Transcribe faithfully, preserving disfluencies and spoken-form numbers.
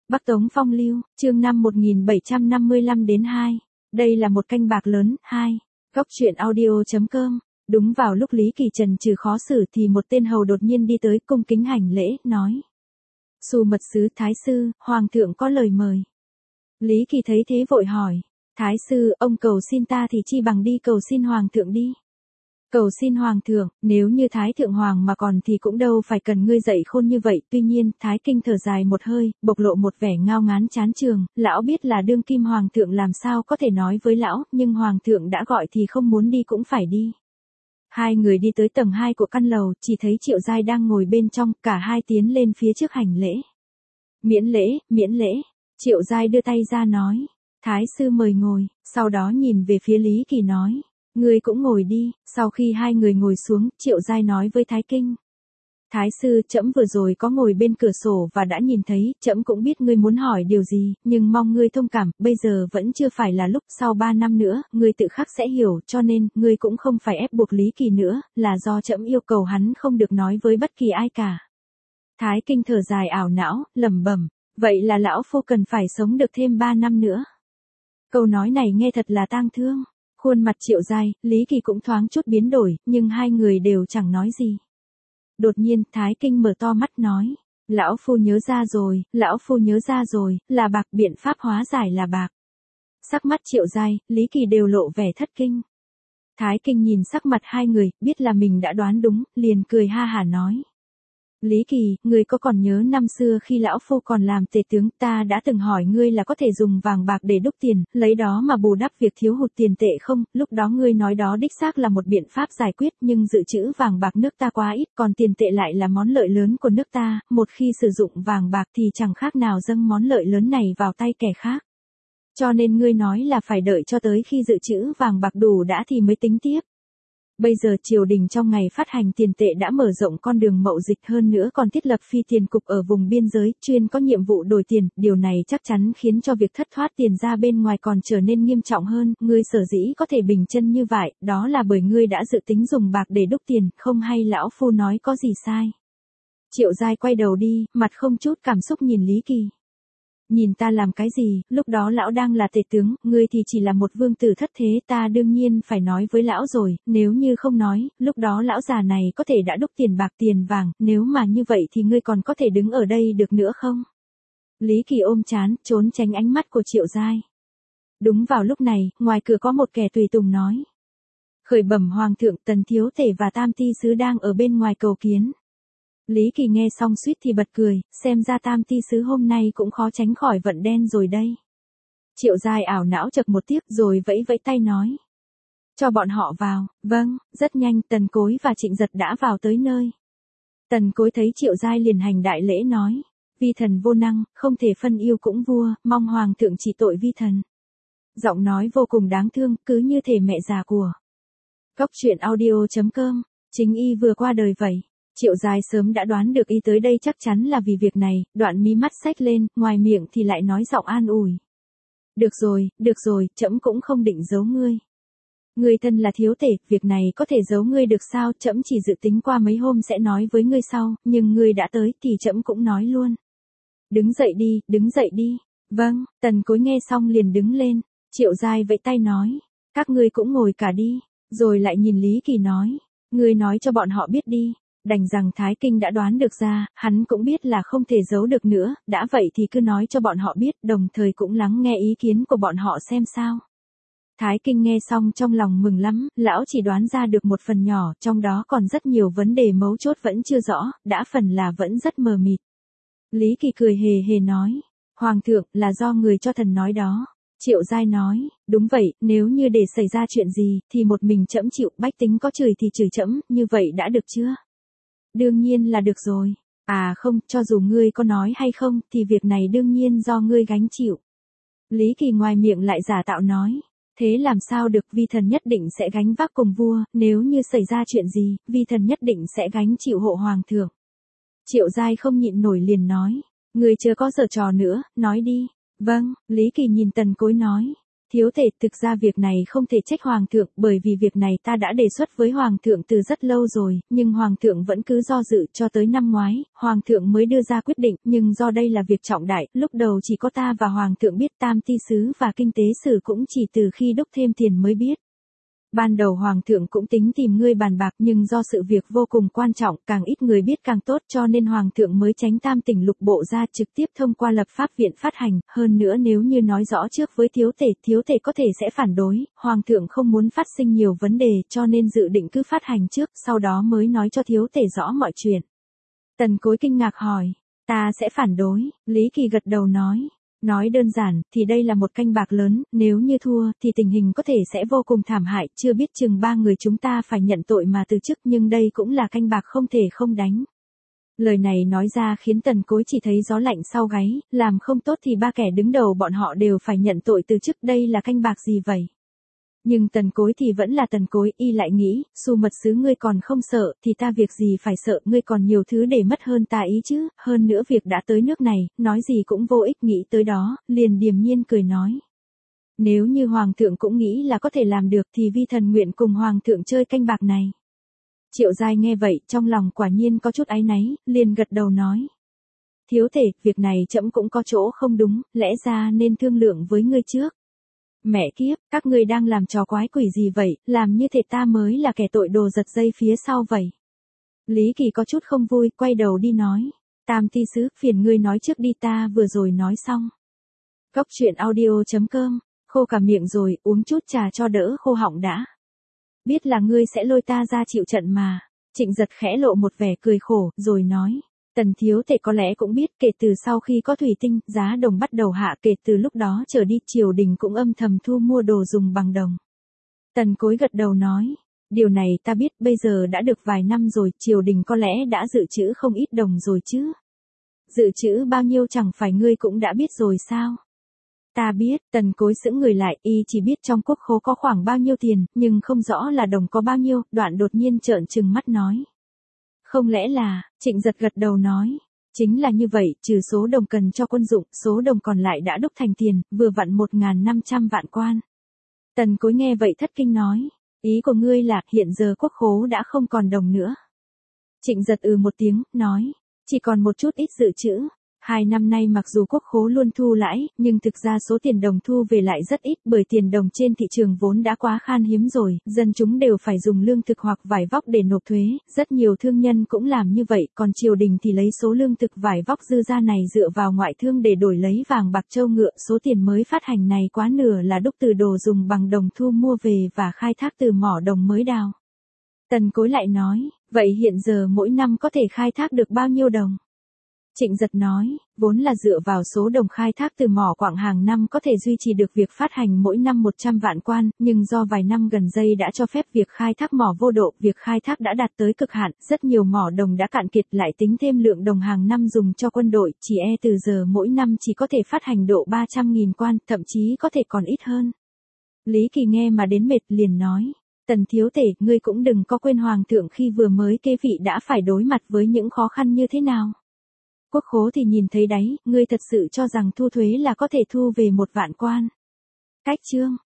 Bắc Tống Phong Lưu, chương năm một nghìn bảy trăm năm mươi lăm đến hai. Đây là một canh bạc lớn, hai. Góc truyện audio.com. Đúng vào lúc Lý Kỳ trần trừ khó xử thì một tên hầu đột nhiên đi tới cung kính hành lễ, nói. Xu mật sứ Thái sư, Hoàng thượng có lời mời. Lý Kỳ thấy thế vội hỏi. Thái sư, ông cầu xin ta thì chi bằng đi cầu xin Hoàng thượng đi. Cầu xin Hoàng thượng, nếu như Thái thượng Hoàng mà còn thì cũng đâu phải cần ngươi dạy khôn như vậy. Tuy nhiên, Thái Kinh thở dài một hơi, bộc lộ một vẻ ngao ngán chán trường. Lão biết là đương kim Hoàng thượng làm sao có thể nói với lão, nhưng Hoàng thượng đã gọi thì không muốn đi cũng phải đi. Hai người đi tới tầng hai của căn lầu, chỉ thấy Triệu Giai đang ngồi bên trong, cả hai tiến lên phía trước hành lễ. Miễn lễ, miễn lễ. Triệu Giai đưa tay ra nói. Thái sư mời ngồi, sau đó nhìn về phía Lý Kỳ nói. Ngươi cũng ngồi đi. Sau khi hai người ngồi xuống, Triệu Giai nói với Thái Kinh. Thái sư, trẫm vừa rồi có ngồi bên cửa sổ và đã nhìn thấy, trẫm cũng biết ngươi muốn hỏi điều gì, nhưng mong ngươi thông cảm, bây giờ vẫn chưa phải là lúc, sau ba năm nữa, ngươi tự khắc sẽ hiểu, cho nên, ngươi cũng không phải ép buộc Lý Kỳ nữa, là do trẫm yêu cầu hắn không được nói với bất kỳ ai cả. Thái Kinh thở dài ảo não, lẩm bẩm, vậy là lão phu cần phải sống được thêm ba năm nữa. Câu nói này nghe thật là tang thương. Khuôn mặt Triệu Giai, Lý Kỳ cũng thoáng chút biến đổi, nhưng hai người đều chẳng nói gì. Đột nhiên, Thái Kinh mở to mắt nói. Lão phu nhớ ra rồi, lão phu nhớ ra rồi, là bạc, biện pháp hóa giải là bạc. Sắc mắt Triệu Giai, Lý Kỳ đều lộ vẻ thất kinh. Thái Kinh nhìn sắc mặt hai người, biết là mình đã đoán đúng, liền cười ha hả nói. Lý Kỳ, ngươi có còn nhớ năm xưa khi lão phu còn làm tể tướng, ta đã từng hỏi ngươi là có thể dùng vàng bạc để đúc tiền, lấy đó mà bù đắp việc thiếu hụt tiền tệ không? Lúc đó ngươi nói đó đích xác là một biện pháp giải quyết, nhưng dự trữ vàng bạc nước ta quá ít, còn tiền tệ lại là món lợi lớn của nước ta, một khi sử dụng vàng bạc thì chẳng khác nào dâng món lợi lớn này vào tay kẻ khác. Cho nên ngươi nói là phải đợi cho tới khi dự trữ vàng bạc đủ đã thì mới tính tiếp. Bây giờ triều đình trong ngày phát hành tiền tệ đã mở rộng con đường mậu dịch, hơn nữa còn thiết lập phi tiền cục ở vùng biên giới, chuyên có nhiệm vụ đổi tiền, điều này chắc chắn khiến cho việc thất thoát tiền ra bên ngoài còn trở nên nghiêm trọng hơn, ngươi sở dĩ có thể bình chân như vậy, đó là bởi ngươi đã dự tính dùng bạc để đúc tiền, không hay lão phu nói có gì sai. Triệu Giai quay đầu đi, mặt không chút cảm xúc nhìn Lý Kỳ. Nhìn ta làm cái gì, lúc đó lão đang là tể tướng, ngươi thì chỉ là một vương tử thất thế, ta đương nhiên phải nói với lão rồi, nếu như không nói, lúc đó lão già này có thể đã đúc tiền bạc tiền vàng, nếu mà như vậy thì ngươi còn có thể đứng ở đây được nữa không? Lý Kỳ ôm trán, trốn tránh ánh mắt của Triệu Giai. Đúng vào lúc này, ngoài cửa có một kẻ tùy tùng nói. Khởi bẩm Hoàng thượng, Tần thiếu tể và Tam ty sứ đang ở bên ngoài cầu kiến. Lý Kỳ nghe xong suýt thì bật cười, xem ra Tam ty sứ hôm nay cũng khó tránh khỏi vận đen rồi đây. Triệu Giai ảo não chật một tiếp rồi vẫy vẫy tay nói. Cho bọn họ vào, vâng, rất nhanh Tần Cối và Trịnh Giật đã vào tới nơi. Tần Cối thấy Triệu Giai liền hành đại lễ nói. Vi thần vô năng, không thể phân yêu cũng vua, mong Hoàng thượng trị tội vi thần. Giọng nói vô cùng đáng thương, cứ như thể mẹ già của. Góc truyện audio.com, chính y vừa qua đời vậy. Triệu Giai sớm đã đoán được y tới đây chắc chắn là vì việc này, đoạn mí mắt xách lên, ngoài miệng thì lại nói giọng an ủi. Được rồi, được rồi, trẫm cũng không định giấu ngươi. Ngươi thân là thiếu tể, việc này có thể giấu ngươi được sao, trẫm chỉ dự tính qua mấy hôm sẽ nói với ngươi sau, nhưng ngươi đã tới thì trẫm cũng nói luôn. Đứng dậy đi, đứng dậy đi. Vâng, Tần Cối nghe xong liền đứng lên, Triệu Giai vẫy tay nói, các ngươi cũng ngồi cả đi, rồi lại nhìn Lý Kỳ nói, ngươi nói cho bọn họ biết đi. Đành rằng Thái Kinh đã đoán được ra, hắn cũng biết là không thể giấu được nữa, đã vậy thì cứ nói cho bọn họ biết, đồng thời cũng lắng nghe ý kiến của bọn họ xem sao. Thái Kinh nghe xong trong lòng mừng lắm, lão chỉ đoán ra được một phần nhỏ, trong đó còn rất nhiều vấn đề mấu chốt vẫn chưa rõ, đã phần là vẫn rất mờ mịt. Lý Kỳ cười hề hề nói, Hoàng thượng, là do người cho thần nói đó. Triệu Giai nói, đúng vậy, nếu như để xảy ra chuyện gì, thì một mình trẫm chịu, bách tính có chửi thì chửi trẫm, như vậy đã được chưa? Đương nhiên là được rồi. À không, cho dù ngươi có nói hay không, thì việc này đương nhiên do ngươi gánh chịu. Lý Kỳ ngoài miệng lại giả tạo nói. Thế làm sao được, vi thần nhất định sẽ gánh vác cùng vua, nếu như xảy ra chuyện gì, vi thần nhất định sẽ gánh chịu hộ Hoàng thượng. Triệu Giai không nhịn nổi liền nói. Ngươi chưa có giở trò nữa, nói đi. Vâng, Lý Kỳ nhìn Tần Cối nói. Thiếu tể, thực ra việc này không thể trách Hoàng thượng, bởi vì việc này ta đã đề xuất với Hoàng thượng từ rất lâu rồi, nhưng Hoàng thượng vẫn cứ do dự cho tới năm ngoái, Hoàng thượng mới đưa ra quyết định, nhưng do đây là việc trọng đại, lúc đầu chỉ có ta và Hoàng thượng biết, Tam ty sứ và kinh tế sử cũng chỉ từ khi đúc thêm tiền mới biết. Ban đầu Hoàng thượng cũng tính tìm ngươi bàn bạc nhưng do sự việc vô cùng quan trọng, càng ít người biết càng tốt cho nên Hoàng thượng mới tránh Tam tỉnh lục bộ ra trực tiếp thông qua lập pháp viện phát hành, hơn nữa nếu như nói rõ trước với thiếu tể, thiếu tể có thể sẽ phản đối, Hoàng thượng không muốn phát sinh nhiều vấn đề cho nên dự định cứ phát hành trước, sau đó mới nói cho thiếu tể rõ mọi chuyện. Tần Cối kinh ngạc hỏi, ta sẽ phản đối, Lý Kỳ gật đầu nói. Nói đơn giản, thì đây là một canh bạc lớn, nếu như thua, thì tình hình có thể sẽ vô cùng thảm hại, chưa biết chừng ba người chúng ta phải nhận tội mà từ chức nhưng đây cũng là canh bạc không thể không đánh. Lời này nói ra khiến Tần Cối chỉ thấy gió lạnh sau gáy, làm không tốt thì ba kẻ đứng đầu bọn họ đều phải nhận tội từ chức, đây là canh bạc gì vậy? Nhưng Tần Cối thì vẫn là Tần Cối, y lại nghĩ, Xu mật sứ ngươi còn không sợ, thì ta việc gì phải sợ, ngươi còn nhiều thứ để mất hơn ta ý chứ, hơn nữa việc đã tới nước này, nói gì cũng vô ích, nghĩ tới đó, liền điềm nhiên cười nói. Nếu như Hoàng thượng cũng nghĩ là có thể làm được thì vi thần nguyện cùng Hoàng thượng chơi canh bạc này. Triệu Giai nghe vậy, trong lòng quả nhiên có chút áy náy, liền gật đầu nói. Thiếu tể, việc này trẫm cũng có chỗ không đúng, lẽ ra nên thương lượng với ngươi trước. Mẹ kiếp, các ngươi đang làm trò quái quỷ gì vậy, làm như thể ta mới là kẻ tội đồ giật dây phía sau vậy. Lý Kỳ có chút không vui, quay đầu đi nói. Tam ty sứ, phiền ngươi nói trước đi, ta vừa rồi nói xong. Góc truyện audio chấm com, khô cả miệng rồi, uống chút trà cho đỡ khô họng đã. Biết là ngươi sẽ lôi ta ra chịu trận mà. Trịnh Giật khẽ lộ một vẻ cười khổ, rồi nói. Tần thiếu tể có lẽ cũng biết kể từ sau khi có thủy tinh, giá đồng bắt đầu hạ, kể từ lúc đó trở đi triều đình cũng âm thầm thu mua đồ dùng bằng đồng. Tần Cối gật đầu nói, điều này ta biết, bây giờ đã được vài năm rồi, triều đình có lẽ đã dự trữ không ít đồng rồi chứ. Dự trữ bao nhiêu chẳng phải ngươi cũng đã biết rồi sao? Ta biết, Tần Cối sững người lại, y chỉ biết trong quốc khố có khoảng bao nhiêu tiền, nhưng không rõ là đồng có bao nhiêu, đoạn đột nhiên trợn trừng mắt nói. Không lẽ là, Trịnh Giật gật đầu nói, chính là như vậy, trừ số đồng cần cho quân dụng, số đồng còn lại đã đúc thành tiền, vừa vặn một nghìn năm trăm vạn quan. Tần Cối nghe vậy thất kinh nói, ý của ngươi là hiện giờ quốc khố đã không còn đồng nữa. Trịnh Giật ừ một tiếng, nói, chỉ còn một chút ít dự trữ. Hai năm nay mặc dù quốc khố luôn thu lãi, nhưng thực ra số tiền đồng thu về lại rất ít bởi tiền đồng trên thị trường vốn đã quá khan hiếm rồi, dân chúng đều phải dùng lương thực hoặc vải vóc để nộp thuế, rất nhiều thương nhân cũng làm như vậy, còn triều đình thì lấy số lương thực vải vóc dư ra này dựa vào ngoại thương để đổi lấy vàng bạc châu ngựa, số tiền mới phát hành này quá nửa là đúc từ đồ dùng bằng đồng thu mua về và khai thác từ mỏ đồng mới đào. Tần Cối lại nói, vậy hiện giờ mỗi năm có thể khai thác được bao nhiêu đồng? Trịnh Giật nói, vốn là dựa vào số đồng khai thác từ mỏ quặng hàng năm có thể duy trì được việc phát hành mỗi năm một trăm vạn quan, nhưng do vài năm gần đây đã cho phép việc khai thác mỏ vô độ, việc khai thác đã đạt tới cực hạn, rất nhiều mỏ đồng đã cạn kiệt, lại tính thêm lượng đồng hàng năm dùng cho quân đội, chỉ e từ giờ mỗi năm chỉ có thể phát hành độ ba trăm nghìn quan, thậm chí có thể còn ít hơn. Lý Kỳ nghe mà đến mệt liền nói, Tần thiếu tể, ngươi cũng đừng có quên Hoàng thượng khi vừa mới kế vị đã phải đối mặt với những khó khăn như thế nào. Quốc khố thì nhìn thấy đấy, ngươi thật sự cho rằng thu thuế là có thể thu về một vạn quan. Cách chương.